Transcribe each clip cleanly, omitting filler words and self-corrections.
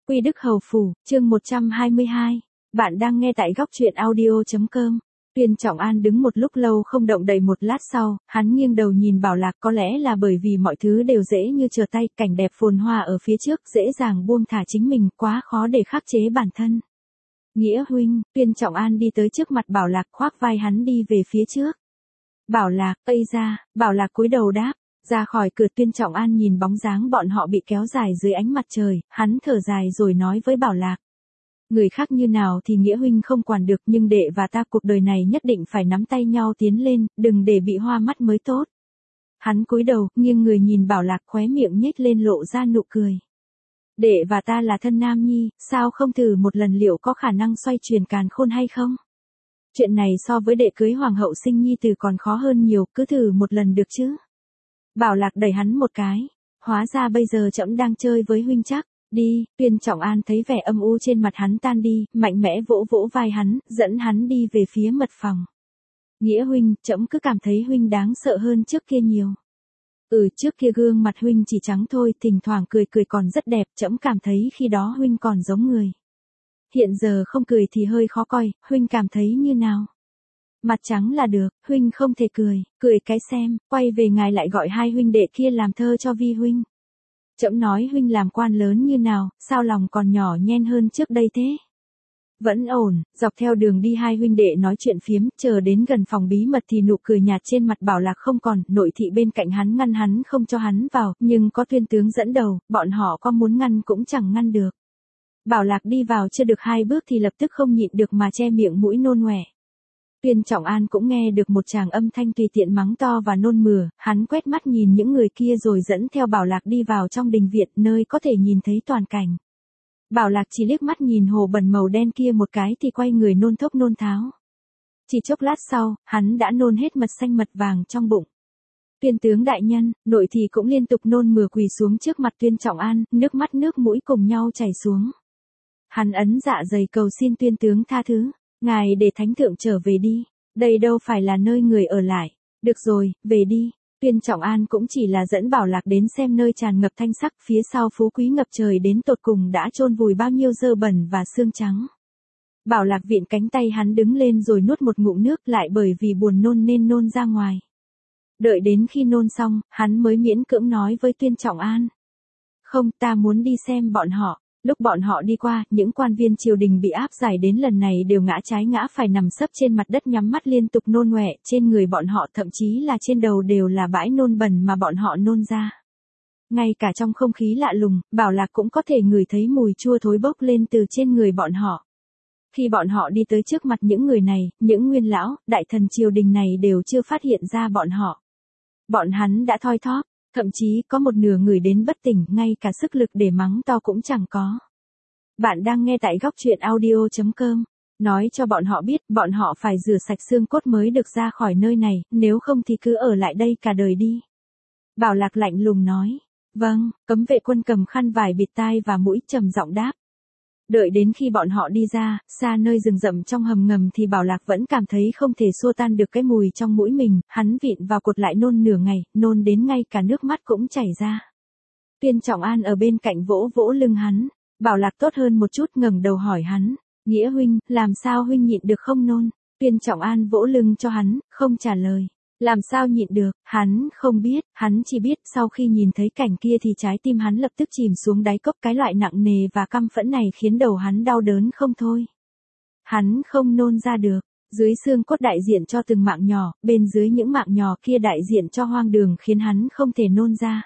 Quy Đức Hầu Phủ, chương 122. Bạn đang nghe tại góc truyện audio.com. Tuyên Trọng An đứng một lúc lâu không động đậy, một lát sau, hắn nghiêng đầu nhìn Bảo Lạc, có lẽ là bởi vì mọi thứ đều dễ như trở tay, cảnh đẹp phồn hoa ở phía trước, dễ dàng buông thả chính mình, quá khó để khắc chế bản thân. Nghĩa huynh, Tuyên Trọng An đi tới trước mặt Bảo Lạc, khoác vai hắn đi về phía trước. Bảo Lạc, ây ra, Bảo Lạc cúi đầu đáp. Ra khỏi cửa, Tuyên Trọng An nhìn bóng dáng bọn họ bị kéo dài dưới ánh mặt trời, hắn thở dài rồi nói với Bảo Lạc. Người khác như nào thì Nghĩa huynh không quản được, nhưng đệ và ta cuộc đời này nhất định phải nắm tay nhau tiến lên, đừng để bị hoa mắt mới tốt. Hắn cúi đầu, nghiêng người nhìn Bảo Lạc, khóe miệng nhếch lên lộ ra nụ cười. Đệ và ta là thân nam nhi, sao không thử một lần liệu có khả năng xoay chuyển càn khôn hay không? Chuyện này so với đệ cưới hoàng hậu sinh nhi tử còn khó hơn nhiều, cứ thử một lần được chứ? Bảo Lạc đẩy hắn một cái. Hóa ra bây giờ trẫm đang chơi với huynh chắc. Đi. Tuyên Trọng An thấy vẻ âm u trên mặt hắn tan đi, mạnh mẽ vỗ vỗ vai hắn, dẫn hắn đi về phía mật phòng. Nghĩa huynh, trẫm cứ cảm thấy huynh đáng sợ hơn trước kia nhiều. Trước kia gương mặt huynh chỉ trắng thôi, thỉnh thoảng cười cười còn rất đẹp, trẫm cảm thấy khi đó huynh còn giống người. Hiện giờ không cười thì hơi khó coi, huynh cảm thấy như nào? Mặt trắng là được, huynh không thể cười cái xem, quay về ngài lại gọi hai huynh đệ kia làm thơ cho vi huynh. Trẫm nói huynh làm quan lớn như nào, sao lòng còn nhỏ nhen hơn trước đây thế? Vẫn ổn. Dọc theo đường đi hai huynh đệ nói chuyện phiếm, chờ đến gần phòng bí mật thì nụ cười nhạt trên mặt Bảo Lạc không còn, nội thị bên cạnh hắn ngăn hắn không cho hắn vào, nhưng có Tuyên tướng dẫn đầu, bọn họ có muốn ngăn cũng chẳng ngăn được. Bảo Lạc đi vào chưa được 2 bước thì lập tức không nhịn được mà che miệng mũi nôn ọe. Tuyên Trọng An cũng nghe được một tràng âm thanh tùy tiện mắng to và nôn mửa, hắn quét mắt nhìn những người kia rồi dẫn theo Bảo Lạc đi vào trong đình viện nơi có thể nhìn thấy toàn cảnh. Bảo Lạc chỉ liếc mắt nhìn hồ bẩn màu đen kia một cái thì quay người nôn thốc nôn tháo. Chỉ chốc lát sau, hắn đã nôn hết mật xanh mật vàng trong bụng. Tuyên tướng đại nhân, nội thì cũng liên tục nôn mửa quỳ xuống trước mặt Tuyên Trọng An, nước mắt nước mũi cùng nhau chảy xuống. Hắn ấn dạ dày cầu xin Tuyên tướng tha thứ. Ngài để thánh thượng trở về đi, đây đâu phải là nơi người ở lại. Được rồi, về đi. Tuyên Trọng An cũng chỉ là dẫn Bảo Lạc đến xem nơi tràn ngập thanh sắc, phía sau phú quý ngập trời đến tột cùng đã chôn vùi bao nhiêu dơ bẩn và xương trắng. Bảo Lạc vịn cánh tay hắn đứng lên rồi nuốt một ngụm nước, lại bởi vì buồn nôn nên nôn ra ngoài. Đợi đến khi nôn xong, hắn mới miễn cưỡng nói với Tuyên Trọng An. Không, ta muốn đi xem bọn họ. Lúc bọn họ đi qua, những quan viên triều đình bị áp giải đến lần này đều ngã trái ngã phải nằm sấp trên mặt đất nhắm mắt liên tục nôn ọe, trên người bọn họ thậm chí là trên đầu đều là bãi nôn bẩn mà bọn họ nôn ra. Ngay cả trong không khí lạ lùng, Bảo Lạc cũng có thể ngửi thấy mùi chua thối bốc lên từ trên người bọn họ. Khi bọn họ đi tới trước mặt những người này, những nguyên lão, đại thần triều đình này đều chưa phát hiện ra bọn họ. Bọn hắn đã thoi thóp. Thậm chí có một nửa người đến bất tỉnh, ngay cả sức lực để mắng to cũng chẳng có. Bạn đang nghe tại góc truyện audio.com. Nói cho bọn họ biết, bọn họ phải rửa sạch xương cốt mới được ra khỏi nơi này, nếu không thì cứ ở lại đây cả đời đi. Bảo Lạc lạnh lùng nói. Vâng. Cấm vệ quân cầm khăn vải bịt tai và mũi, trầm giọng đáp. Đợi đến khi bọn họ đi ra, xa nơi rừng rậm trong hầm ngầm thì Bảo Lạc vẫn cảm thấy không thể xua tan được cái mùi trong mũi mình, hắn vịn vào cột lại nôn nửa ngày, nôn đến ngay cả nước mắt cũng chảy ra. Tuyên Trọng An ở bên cạnh vỗ vỗ lưng hắn, Bảo Lạc tốt hơn một chút, ngẩng đầu hỏi hắn, Nghĩa huynh, làm sao huynh nhịn được không nôn? Tuyên Trọng An vỗ lưng cho hắn, không trả lời. Làm sao nhịn được, hắn không biết, hắn chỉ biết sau khi nhìn thấy cảnh kia thì trái tim hắn lập tức chìm xuống đáy cốc, cái loại nặng nề và căm phẫn này khiến đầu hắn đau đớn không thôi. Hắn không nôn ra được, dưới xương cốt đại diện cho từng mạng nhỏ, bên dưới những mạng nhỏ kia đại diện cho hoang đường khiến hắn không thể nôn ra.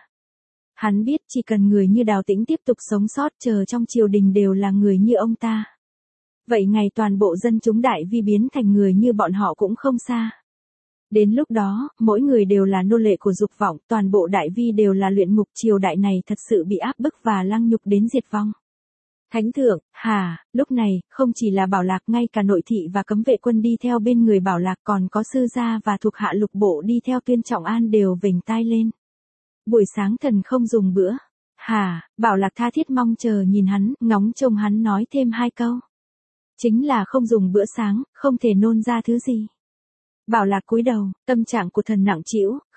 Hắn biết chỉ cần người như Đào Tĩnh tiếp tục sống sót chờ trong triều đình đều là người như ông ta. Vậy ngày toàn bộ dân chúng đại vi biến thành người như bọn họ cũng không xa. Đến lúc đó, mỗi người đều là nô lệ của dục vọng, toàn bộ đại vi đều là luyện ngục, triều đại này thật sự bị áp bức và lăng nhục đến diệt vong. Thánh thượng, lúc này, không chỉ là Bảo Lạc, ngay cả nội thị và cấm vệ quân đi theo bên người Bảo Lạc, còn có sư gia và thuộc hạ lục bộ đi theo Tuyên Trọng An đều vểnh tai lên. Buổi sáng thần không dùng bữa. Bảo Lạc tha thiết mong chờ nhìn hắn, ngóng trông hắn nói thêm 2 câu. Chính là không dùng bữa sáng, không thể nôn ra thứ gì. Bảo Lạc cúi đầu, tâm trạng của thần nặng trĩu,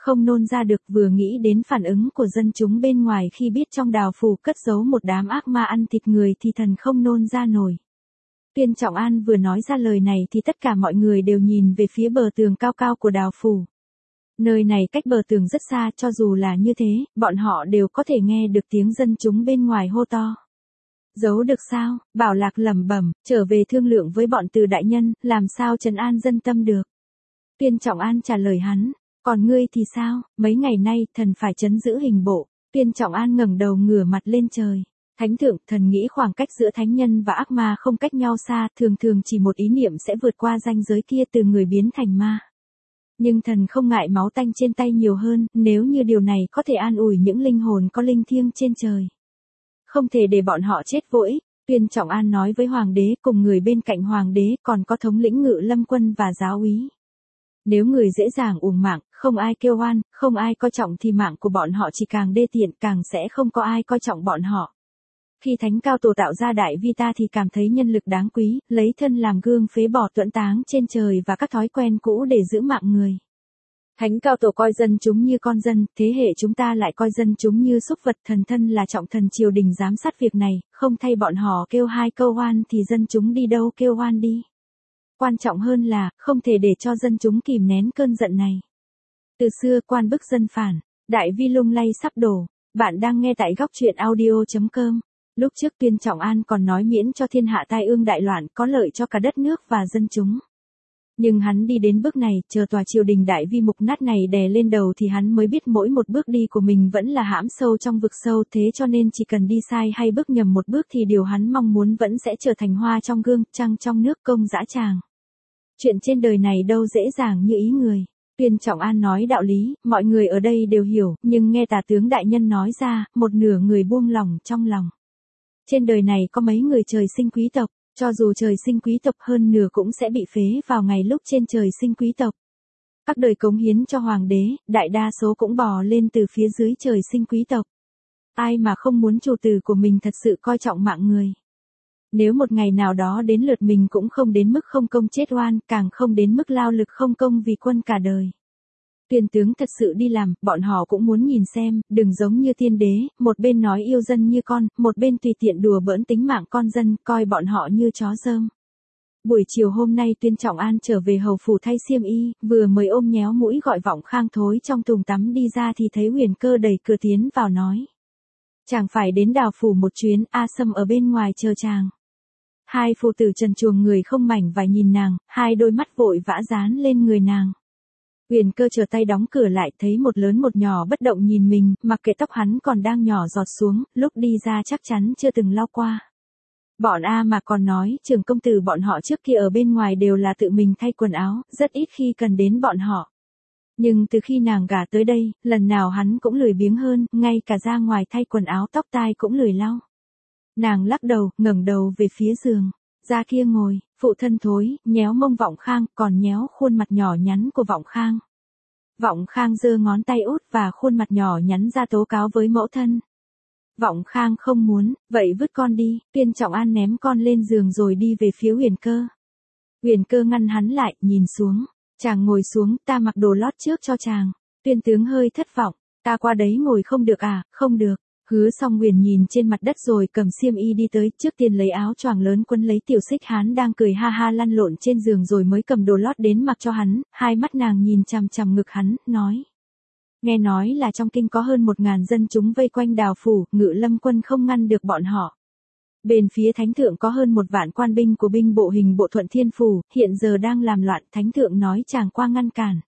không nôn ra được, vừa nghĩ đến phản ứng của dân chúng bên ngoài khi biết trong đào phủ cất giấu một đám ác ma ăn thịt người thì thần không nôn ra nổi. Tuyên Trọng An vừa nói ra lời này thì tất cả mọi người đều nhìn về phía bờ tường cao cao của đào phủ. Nơi này cách bờ tường rất xa, cho dù là như thế, bọn họ đều có thể nghe được tiếng dân chúng bên ngoài hô to. Giấu được sao? Bảo Lạc lẩm bẩm, trở về thương lượng với bọn Từ đại nhân, làm sao trấn an dân tâm được. Tuyên Trọng An trả lời hắn, còn ngươi thì sao, mấy ngày nay thần phải trấn giữ hình bộ. Tuyên Trọng An ngẩng đầu ngửa mặt lên trời. Thánh thượng, thần nghĩ khoảng cách giữa thánh nhân và ác ma không cách nhau xa, thường thường chỉ một ý niệm sẽ vượt qua ranh giới kia từ người biến thành ma. Nhưng thần không ngại máu tanh trên tay nhiều hơn, nếu như điều này có thể an ủi những linh hồn có linh thiêng trên trời. Không thể để bọn họ chết vô ích. Tuyên Trọng An nói với hoàng đế, cùng người bên cạnh hoàng đế còn có thống lĩnh Ngự Lâm quân và giáo úy. Nếu người dễ dàng uổng mạng, không ai kêu oan, không ai coi trọng thì mạng của bọn họ chỉ càng đê tiện, càng sẽ không có ai coi trọng bọn họ. Khi Thánh Cao Tổ tạo ra Đại Vi ta thì cảm thấy nhân lực đáng quý, lấy thân làm gương phế bỏ tuẫn táng trên trời và các thói quen cũ để giữ mạng người. Thánh Cao Tổ coi dân chúng như con dân, thế hệ chúng ta lại coi dân chúng như súc vật, thần thân là trọng thần triều đình giám sát việc này, không thay bọn họ kêu hai câu oan thì dân chúng đi đâu kêu oan đi. Quan trọng hơn là, không thể để cho dân chúng kìm nén cơn giận này. Từ xưa quan bức dân phản, Đại Vi lung lay sắp đổ. Bạn đang nghe tại góc truyện audio.com. Lúc trước Tuyên Trọng An còn nói miễn cho thiên hạ tai ương đại loạn, có lợi cho cả đất nước và dân chúng. Nhưng hắn đi đến bước này, chờ tòa triều đình Đại Vi mục nát này đè lên đầu thì hắn mới biết mỗi một bước đi của mình vẫn là hãm sâu trong vực sâu, thế cho nên chỉ cần đi sai hay bước nhầm một bước thì điều hắn mong muốn vẫn sẽ trở thành hoa trong gương, trăng trong nước, công dã tràng. Chuyện trên đời này đâu dễ dàng như ý người. Tuyên Trọng An nói đạo lý, mọi người ở đây đều hiểu, nhưng nghe Tả tướng đại nhân nói ra, một nửa người buông lòng trong lòng. Trên đời này có mấy người trời sinh quý tộc, cho dù trời sinh quý tộc hơn nửa cũng sẽ bị phế vào ngày lúc trên trời sinh quý tộc. Các đời cống hiến cho hoàng đế, đại đa số cũng bò lên từ phía dưới trời sinh quý tộc. Ai mà không muốn chủ tử của mình thật sự coi trọng mạng người. Nếu một ngày nào đó đến lượt mình cũng không đến mức không công chết oan, càng không đến mức lao lực không công vì quân cả đời. Tuyên tướng thật sự đi làm, bọn họ cũng muốn nhìn xem, đừng giống như tiên đế, một bên nói yêu dân như con, một bên tùy tiện đùa bỡn tính mạng con dân, coi bọn họ như chó dơm. Buổi chiều hôm nay Tuyên Trọng An trở về hầu phủ thay xiêm y, vừa mới ôm nhéo mũi gọi Vọng Khang thối trong thùng tắm đi ra thì thấy Huyền Cơ đẩy cửa tiến vào nói. Chàng phải đến đào phủ một chuyến, A Sâm ở bên ngoài chờ chàng. Hai phụ tử trần truồng người không mảnh vải nhìn nàng, hai đôi mắt vội vã dán lên người nàng. Huyền Cơ trở tay đóng cửa lại, thấy một lớn một nhỏ bất động nhìn mình, mặc kệ tóc hắn còn đang nhỏ giọt xuống, lúc đi ra chắc chắn chưa từng lau qua. Bọn A mà còn nói, trưởng công tử bọn họ trước kia ở bên ngoài đều là tự mình thay quần áo, rất ít khi cần đến bọn họ. Nhưng từ khi nàng gả tới đây, lần nào hắn cũng lười biếng hơn, ngay cả ra ngoài thay quần áo tóc tai cũng lười lau. Nàng lắc đầu, ngẩng đầu về phía giường. Ra kia ngồi, phụ thân thối, nhéo mông Vọng Khang, còn nhéo khuôn mặt nhỏ nhắn của Vọng Khang. Vọng Khang giơ ngón tay út và khuôn mặt nhỏ nhắn ra tố cáo với mẫu thân. Vọng Khang không muốn, vậy vứt con đi, Tuyên Trọng An ném con lên giường rồi đi về phía Huyền Cơ. Huyền Cơ ngăn hắn lại, nhìn xuống. Chàng ngồi xuống, ta mặc đồ lót trước cho chàng. Tuyên tướng hơi thất vọng, ta qua đấy ngồi không được à, không được. Hứa Song Huyền nhìn trên mặt đất rồi cầm xiêm y đi tới, trước tiên lấy áo choàng lớn quấn lấy Tiểu Xích Hán đang cười ha ha lăn lộn trên giường rồi mới cầm đồ lót đến mặc cho hắn, hai mắt nàng nhìn chằm chằm ngực hắn, nói. Nghe nói là trong kinh có hơn 1000 dân chúng vây quanh đào phủ, Ngự Lâm quân không ngăn được bọn họ. Bên phía thánh thượng có hơn 1 vạn quan binh của binh bộ hình bộ Thuận Thiên phủ, hiện giờ đang làm loạn, thánh thượng nói chàng qua ngăn cản.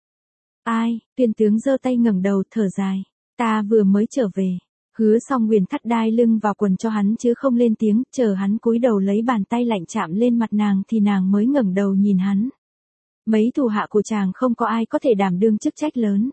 Ai? Tuyên tướng giơ tay ngẩng đầu thở dài, ta vừa mới trở về. Hứa Song Huyền thắt đai lưng vào quần cho hắn chứ không lên tiếng, chờ hắn cúi đầu lấy bàn tay lạnh chạm lên mặt nàng thì nàng mới ngẩng đầu nhìn hắn. Mấy thủ hạ của chàng không có ai có thể đảm đương chức trách lớn.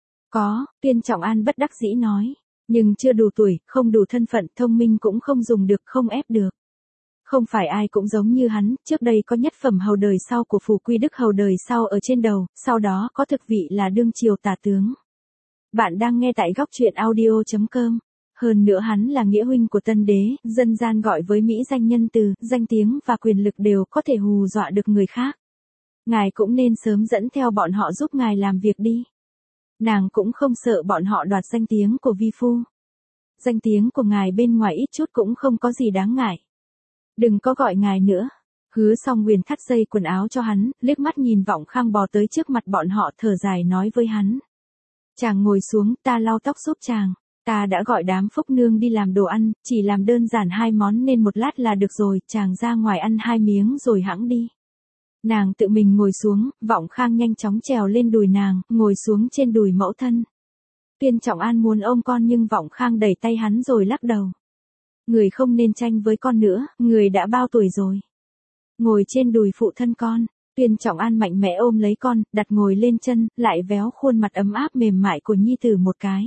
Có, Tuyên Trọng An bất đắc dĩ nói, nhưng chưa đủ tuổi, không đủ thân phận, thông minh cũng không dùng được, không ép được. Không phải ai cũng giống như hắn, trước đây có nhất phẩm hầu đời sau của Phù Quy Đức hầu đời sau ở trên đầu, sau đó có thực vị là đương triều tả tướng. Bạn đang nghe tại góc truyện audio.com. Hơn nữa hắn là nghĩa huynh của tân đế, dân gian gọi với mỹ danh nhân từ, danh tiếng và quyền lực đều có thể hù dọa được người khác. Ngài cũng nên sớm dẫn theo bọn họ giúp ngài làm việc đi. Nàng cũng không sợ bọn họ đoạt danh tiếng của vi phu. Danh tiếng của ngài bên ngoài ít chút cũng không có gì đáng ngại. Đừng có gọi ngài nữa. Hứa Song Huyền thắt dây quần áo cho hắn, liếc mắt nhìn Vọng Khang bò tới trước mặt bọn họ thở dài nói với hắn. Chàng ngồi xuống, ta lau tóc giúp chàng. Ta đã gọi đám Phúc Nương đi làm đồ ăn, chỉ làm đơn giản 2 món nên một lát là được rồi, chàng ra ngoài ăn 2 miếng rồi hẵng đi. Nàng tự mình ngồi xuống, Vọng Khang nhanh chóng trèo lên đùi nàng, ngồi xuống trên đùi mẫu thân. Tuyên Trọng An muốn ôm con nhưng Vọng Khang đẩy tay hắn rồi lắc đầu. Người không nên tranh với con nữa, người đã bao tuổi rồi. Ngồi trên đùi phụ thân con. Tuyên Trọng An mạnh mẽ ôm lấy con, đặt ngồi lên chân, lại véo khuôn mặt ấm áp mềm mại của nhi tử một cái.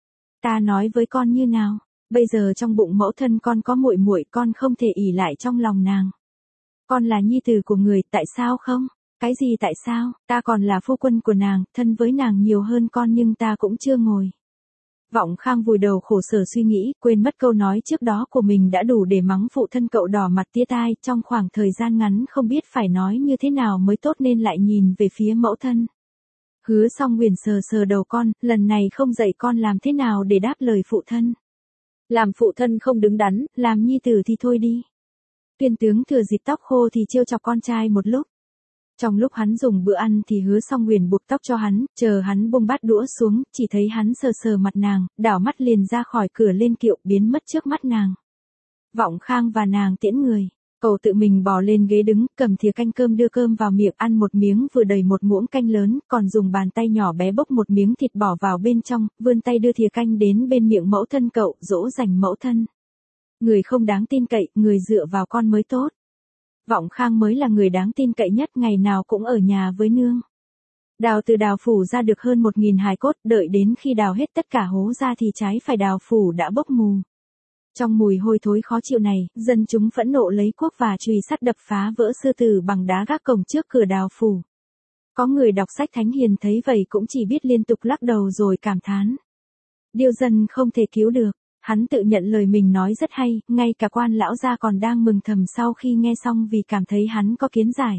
Ta nói với con như nào, bây giờ trong bụng mẫu thân con có muội muội, con không thể ỷ lại trong lòng nàng. Con là nhi tử của người, tại sao không? Cái gì tại sao? Ta còn là phu quân của nàng, thân với nàng nhiều hơn con nhưng ta cũng chưa ngồi. Vọng Khang vùi đầu khổ sở suy nghĩ, quên mất câu nói trước đó của mình đã đủ để mắng phụ thân cậu đỏ mặt tía tai, trong khoảng thời gian ngắn không biết phải nói như thế nào mới tốt nên lại nhìn về phía mẫu thân. Hứa Song Huyền sờ sờ đầu con, lần này không dạy con làm thế nào để đáp lời phụ thân. Làm phụ thân không đứng đắn, làm nhi tử thì thôi đi. Tuyên tướng thừa dịp tóc khô thì trêu chọc con trai một lúc. Trong lúc hắn dùng bữa ăn thì Hứa Song Huyền buộc tóc cho hắn, chờ hắn buông bát đũa xuống, chỉ thấy hắn sờ sờ mặt nàng, đảo mắt liền ra khỏi cửa lên kiệu biến mất trước mắt nàng. Vọng Khang và nàng tiễn người, cậu tự mình bò lên ghế đứng, cầm thìa canh cơm đưa cơm vào miệng ăn một miếng vừa đầy một muỗng canh lớn, còn dùng bàn tay nhỏ bé bốc một miếng thịt bỏ vào bên trong, vươn tay đưa thìa canh đến bên miệng mẫu thân cậu, dỗ dành mẫu thân. Người không đáng tin cậy, người dựa vào con mới tốt. Vọng Khang mới là người đáng tin cậy nhất, ngày nào cũng ở nhà với nương. Đào từ đào phủ ra được hơn 1.000 hài cốt, đợi đến khi đào hết tất cả hố ra thì trái phải đào phủ đã bốc mù. Trong mùi hôi thối khó chịu này, dân chúng phẫn nộ lấy cuốc và chùy sắt đập phá vỡ sư tử bằng đá gác cổng trước cửa đào phủ. Có người đọc sách thánh hiền thấy vậy cũng chỉ biết liên tục lắc đầu rồi cảm thán. Điêu dân không thể cứu được. Hắn tự nhận lời mình nói rất hay, ngay cả quan lão gia còn đang mừng thầm sau khi nghe xong vì cảm thấy hắn có kiến giải.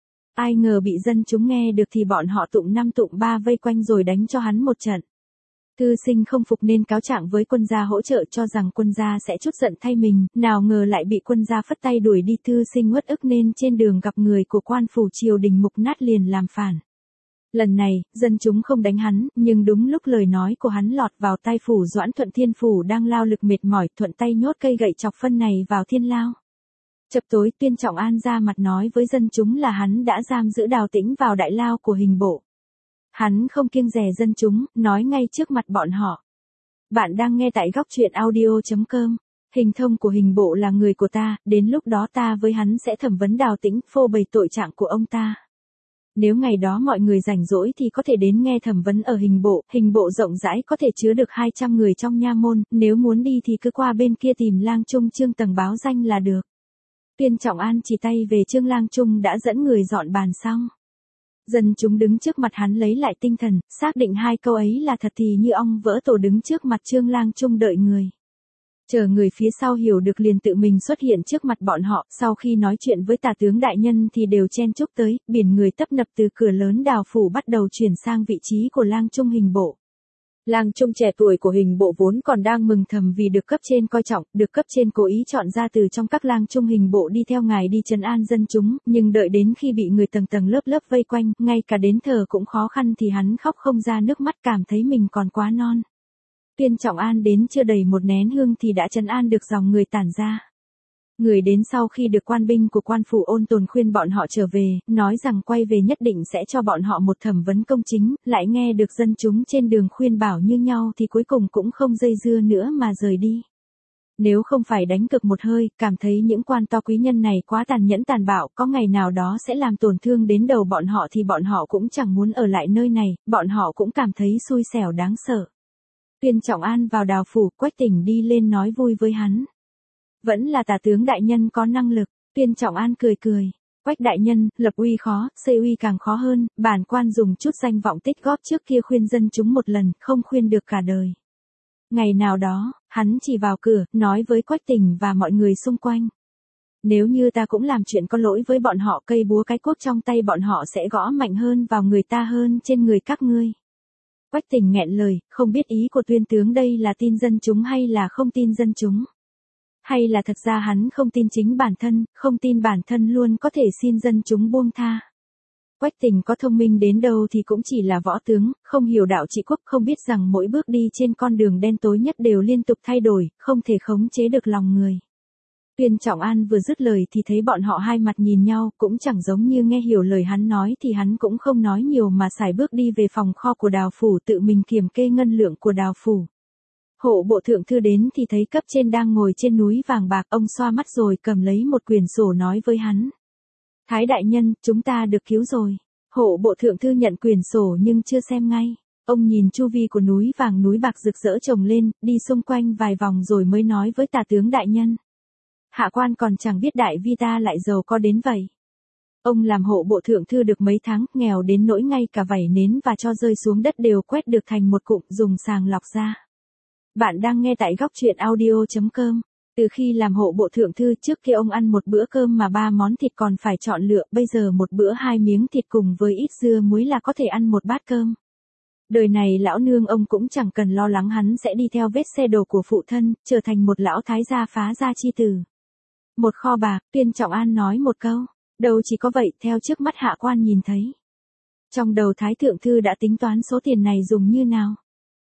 Ai ngờ bị dân chúng nghe được thì bọn họ tụng 5 tụng 3 vây quanh rồi đánh cho hắn một trận. Thư sinh không phục nên cáo trạng với quân gia hỗ trợ cho rằng quân gia sẽ trút giận thay mình, nào ngờ lại bị quân gia phất tay đuổi đi. Thư sinh uất ức nên trên đường gặp người của quan phủ triều đình mục nát liền làm phản. Lần này, dân chúng không đánh hắn, nhưng đúng lúc lời nói của hắn lọt vào tai phủ Doãn Thuận. Thiên phủ đang lao lực mệt mỏi, thuận tay nhốt cây gậy chọc phân này vào thiên lao. Chập tối, Tuyên Trọng An ra mặt nói với dân chúng là hắn đã giam giữ Đào Tĩnh vào đại lao của hình bộ. Hắn không kiêng dè dân chúng, nói ngay trước mặt bọn họ. Bạn đang nghe tại góc truyện audio.com. Hình thông của hình bộ là người của ta, đến lúc đó ta với hắn sẽ thẩm vấn Đào Tĩnh, phô bày tội trạng của ông ta. Nếu ngày đó mọi người rảnh rỗi thì có thể đến nghe thẩm vấn ở hình bộ rộng rãi có thể chứa được 200 người trong nha môn, nếu muốn đi thì cứ qua bên kia tìm Lang Trung Trương Tầng báo danh là được. Tuyên Trọng An chỉ tay về Trương Lang Trung đã dẫn người dọn bàn xong. Dân chúng đứng trước mặt hắn lấy lại tinh thần, xác định 2 câu ấy là thật thì như ong vỡ tổ đứng trước mặt Trương Lang Trung đợi người. Chờ người phía sau hiểu được liền tự mình xuất hiện trước mặt bọn họ, sau khi nói chuyện với tả tướng đại nhân thì đều chen chúc tới, biển người tấp nập từ cửa lớn đào phủ bắt đầu chuyển sang vị trí của Lang Trung hình bộ. Lang Trung trẻ tuổi của hình bộ vốn còn đang mừng thầm vì được cấp trên coi trọng, được cấp trên cố ý chọn ra từ trong các Lang Trung hình bộ đi theo ngài đi trấn an dân chúng, nhưng đợi đến khi bị người tầng tầng lớp lớp vây quanh, ngay cả đến thở cũng khó khăn thì hắn khóc không ra nước mắt, cảm thấy mình còn quá non. Tuyên Trọng An đến chưa đầy một nén hương thì đã trấn an được dòng người tản ra. Người đến sau khi được quan binh của quan phủ ôn tồn khuyên bọn họ trở về, nói rằng quay về nhất định sẽ cho bọn họ một thẩm vấn công chính, lại nghe được dân chúng trên đường khuyên bảo như nhau thì cuối cùng cũng không dây dưa nữa mà rời đi. Nếu không phải đánh cực một hơi, cảm thấy những quan to quý nhân này quá tàn nhẫn tàn bạo, có ngày nào đó sẽ làm tổn thương đến đầu bọn họ thì bọn họ cũng chẳng muốn ở lại nơi này, bọn họ cũng cảm thấy xui xẻo đáng sợ. Tuyên Trọng An vào đào phủ, Quách Tỉnh đi lên nói vui với hắn. Vẫn là tả tướng đại nhân có năng lực. Tuyên Trọng An cười cười. Quách đại nhân, lập uy khó, xây uy càng khó hơn, bản quan dùng chút danh vọng tích góp trước kia khuyên dân chúng một lần, không khuyên được cả đời. Ngày nào đó, hắn chỉ vào cửa, nói với Quách Tỉnh và mọi người xung quanh. Nếu như ta cũng làm chuyện có lỗi với bọn họ, cây búa cái cuốc trong tay bọn họ sẽ gõ mạnh hơn vào người ta hơn trên người các ngươi. Quách Tình nghẹn lời, không biết ý của Tuyên tướng đây là tin dân chúng hay là không tin dân chúng. Hay là thật ra hắn không tin chính bản thân, không tin bản thân luôn có thể xin dân chúng buông tha. Quách Tình có thông minh đến đâu thì cũng chỉ là võ tướng, không hiểu đạo trị quốc, không biết rằng mỗi bước đi trên con đường đen tối nhất đều liên tục thay đổi, không thể khống chế được lòng người. Tuyên Trọng An vừa dứt lời thì thấy bọn họ hai mặt nhìn nhau, cũng chẳng giống như nghe hiểu lời hắn nói thì hắn cũng không nói nhiều mà sải bước đi về phòng kho của Đào phủ tự mình kiểm kê ngân lượng của Đào phủ. Hộ bộ thượng thư đến thì thấy cấp trên đang ngồi trên núi vàng bạc, ông xoa mắt rồi cầm lấy một quyển sổ nói với hắn. Thái đại nhân, chúng ta được cứu rồi. Hộ bộ thượng thư nhận quyển sổ nhưng chưa xem ngay. Ông nhìn chu vi của núi vàng núi bạc rực rỡ chồng lên, đi xung quanh vài vòng rồi mới nói với Tả tướng đại nhân. Hạ quan còn chẳng biết đại vi ta lại giàu có đến vậy. Ông làm hộ bộ thượng thư được mấy tháng, nghèo đến nỗi ngay cả vảy nến và cho rơi xuống đất đều quét được thành một cụm dùng sàng lọc ra. Bạn đang nghe tại góc truyện audio.com. Từ khi làm hộ bộ thượng thư trước kia ông ăn một bữa cơm mà 3 món thịt còn phải chọn lựa, bây giờ một bữa 2 miếng thịt cùng với ít dưa muối là có thể ăn một bát cơm. Đời này lão nương ông cũng chẳng cần lo lắng hắn sẽ đi theo vết xe đổ của phụ thân, trở thành một lão thái gia phá gia chi tử. Một kho bạc, Tuyên Trọng An nói một câu, đâu chỉ có vậy, theo trước mắt hạ quan nhìn thấy. Trong đầu thái thượng thư đã tính toán số tiền này dùng như nào.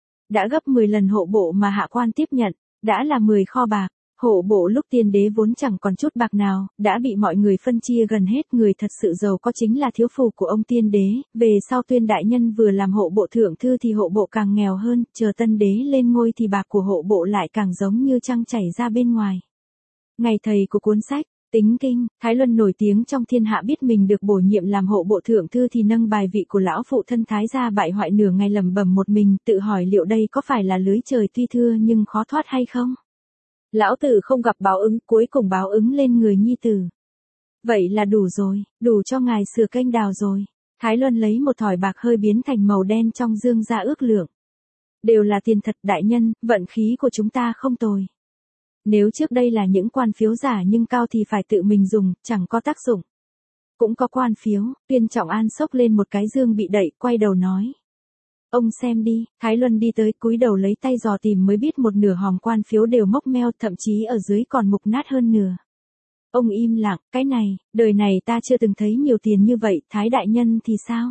Đã gấp 10 lần hộ bộ mà hạ quan tiếp nhận, đã là 10 kho bạc. Hộ bộ lúc tiên đế vốn chẳng còn chút bạc nào, đã bị mọi người phân chia gần hết, người thật sự giàu có chính là thiếu phụ của ông tiên đế, về sau Tuyên đại nhân vừa làm hộ bộ thượng thư thì hộ bộ càng nghèo hơn, chờ tân đế lên ngôi thì bạc của hộ bộ lại càng giống như trăng chảy ra bên ngoài. Ngày thầy của cuốn sách, Tính Kinh, Thái Luân nổi tiếng trong thiên hạ biết mình được bổ nhiệm làm hộ bộ thượng thư thì nâng bài vị của lão phụ thân Thái gia bại hoại nửa ngày lẩm bẩm một mình, tự hỏi liệu đây có phải là lưới trời tuy thưa nhưng khó thoát hay không? Lão tử không gặp báo ứng, cuối cùng báo ứng lên người nhi tử. Vậy là đủ rồi, đủ cho ngài sửa kênh đào rồi. Thái Luân lấy một thỏi bạc hơi biến thành màu đen trong dương ra ước lượng. Đều là tiền thật đại nhân, vận khí của chúng ta không tồi. Nếu trước đây là những quan phiếu giả nhưng cao thì phải tự mình dùng, chẳng có tác dụng. Cũng có quan phiếu, Tuyên Trọng An xốc lên một cái dương bị đậy, quay đầu nói. Ông xem đi, Thái Luân đi tới cúi đầu lấy tay dò tìm mới biết một nửa hòm quan phiếu đều mốc meo, thậm chí ở dưới còn mục nát hơn nửa. Ông im lặng, cái này, đời này ta chưa từng thấy nhiều tiền như vậy, Thái đại nhân thì sao?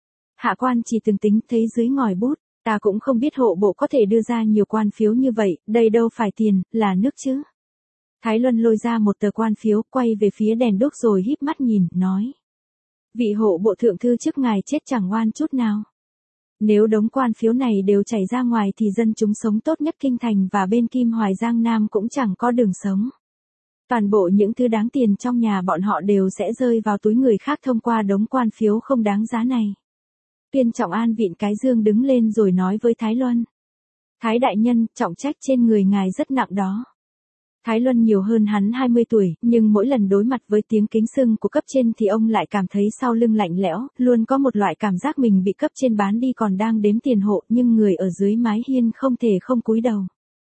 Hạ quan chỉ từng tính thấy dưới ngòi bút, ta cũng không biết hộ bộ có thể đưa ra nhiều quan phiếu như vậy, đây đâu phải tiền, là nước chứ. Thái Luân lôi ra một tờ quan phiếu, quay về phía đèn đuốc rồi híp mắt nhìn, nói. Vị hộ bộ thượng thư trước ngài chết chẳng oan chút nào. Nếu đống quan phiếu này đều chảy ra ngoài thì dân chúng sống tốt nhất kinh thành và bên Kim Hoài Giang Nam cũng chẳng có đường sống. Toàn bộ những thứ đáng tiền trong nhà bọn họ đều sẽ rơi vào túi người khác thông qua đống quan phiếu không đáng giá này. Tuyên Trọng An vịn cái dương đứng lên rồi nói với Thái Luân. Thái đại nhân, trọng trách trên người ngài rất nặng đó. Thái Luân nhiều hơn hắn 20 tuổi, nhưng mỗi lần đối mặt với tiếng kính sưng của cấp trên thì ông lại cảm thấy sau lưng lạnh lẽo, luôn có một loại cảm giác mình bị cấp trên bán đi còn đang đếm tiền hộ, nhưng người ở dưới mái hiên không thể không cúi đầu.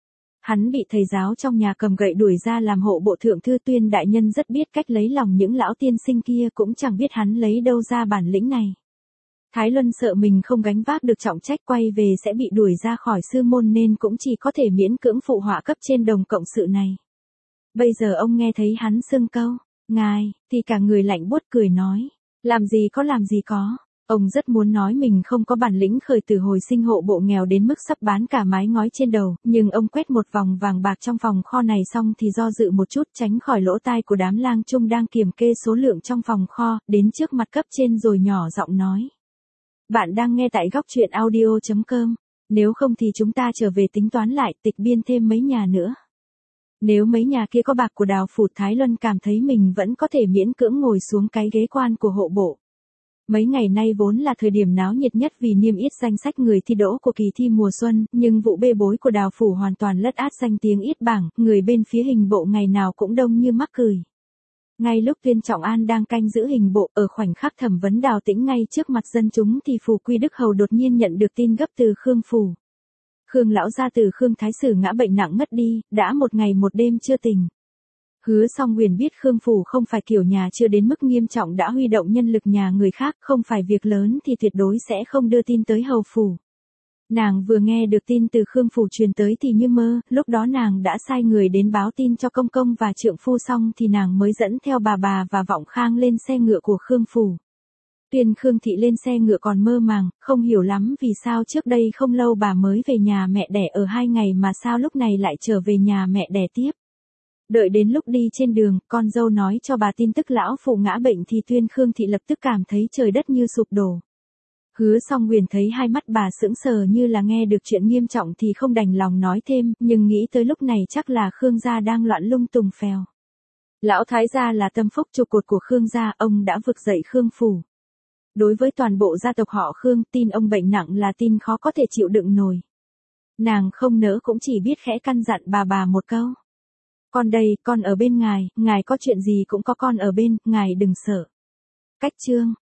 Hắn bị thầy giáo trong nhà cầm gậy đuổi ra làm hộ bộ thượng thư. Tuyên đại nhân rất biết cách lấy lòng những lão tiên sinh kia, cũng chẳng biết hắn lấy đâu ra bản lĩnh này. Thái Luân sợ mình không gánh vác được trọng trách quay về sẽ bị đuổi ra khỏi sư môn nên cũng chỉ có thể miễn cưỡng phụ họa cấp trên đồng cộng sự này. Bây giờ ông nghe thấy hắn xưng câu, ngài, thì cả người lạnh buốt cười nói, làm gì có. Ông rất muốn nói mình không có bản lĩnh khởi tử hồi sinh hộ bộ nghèo đến mức sắp bán cả mái ngói trên đầu, nhưng ông quét một vòng vàng bạc trong phòng kho này xong thì do dự một chút tránh khỏi lỗ tai của đám lang trung đang kiểm kê số lượng trong phòng kho, đến trước mặt cấp trên rồi nhỏ giọng nói. Bạn đang nghe tại góc truyện audio.com, nếu không thì chúng ta trở về tính toán lại tịch biên thêm mấy nhà nữa. Nếu mấy nhà kia có bạc của Đào phủ, Thái Luân cảm thấy mình vẫn có thể miễn cưỡng ngồi xuống cái ghế quan của hộ bộ. Mấy ngày nay vốn là thời điểm náo nhiệt nhất vì niêm yết danh sách người thi đỗ của kỳ thi mùa xuân, nhưng vụ bê bối của Đào phủ hoàn toàn lất át danh tiếng yết bảng, người bên phía hình bộ ngày nào cũng đông như mắc cười. Ngay lúc Tuyên Trọng An đang canh giữ hình bộ, ở khoảnh khắc thẩm vấn Đào Tĩnh ngay trước mặt dân chúng thì Phù Quy Đức Hầu đột nhiên nhận được tin gấp từ Khương phủ. Khương lão gia tử Khương Thái Sử ngã bệnh nặng ngất đi, đã một ngày một đêm chưa tỉnh. Hứa Song Huyền biết Khương phủ không phải kiểu nhà chưa đến mức nghiêm trọng đã huy động nhân lực nhà người khác, không phải việc lớn thì tuyệt đối sẽ không đưa tin tới hầu phủ. Nàng vừa nghe được tin từ Khương Phủ truyền tới thì như mơ, lúc đó nàng đã sai người đến báo tin cho công công và trượng phu xong thì nàng mới dẫn theo bà và Vọng Khang lên xe ngựa của Khương Phủ. Tuyên Khương Thị lên xe ngựa còn mơ màng, không hiểu lắm vì sao trước đây không lâu bà mới về nhà mẹ đẻ ở 2 ngày mà sao lúc này lại trở về nhà mẹ đẻ tiếp. Đợi đến lúc đi trên đường, con dâu nói cho bà tin tức lão phụ ngã bệnh thì Tuyên Khương Thị lập tức cảm thấy trời đất như sụp đổ. Hứa Song Huyền thấy hai mắt bà sững sờ như là nghe được chuyện nghiêm trọng thì không đành lòng nói thêm, nhưng nghĩ tới lúc này chắc là Khương gia đang loạn lung tùng phèo. Lão thái gia là tâm phúc trụ cột của Khương gia, ông đã vực dậy Khương Phủ. Đối với toàn bộ gia tộc họ Khương, tin ông bệnh nặng là tin khó có thể chịu đựng nổi. Nàng không nỡ cũng chỉ biết khẽ căn dặn bà một câu. Con đây, con ở bên ngài có chuyện gì cũng có con ở bên, ngài đừng sợ. Cách chương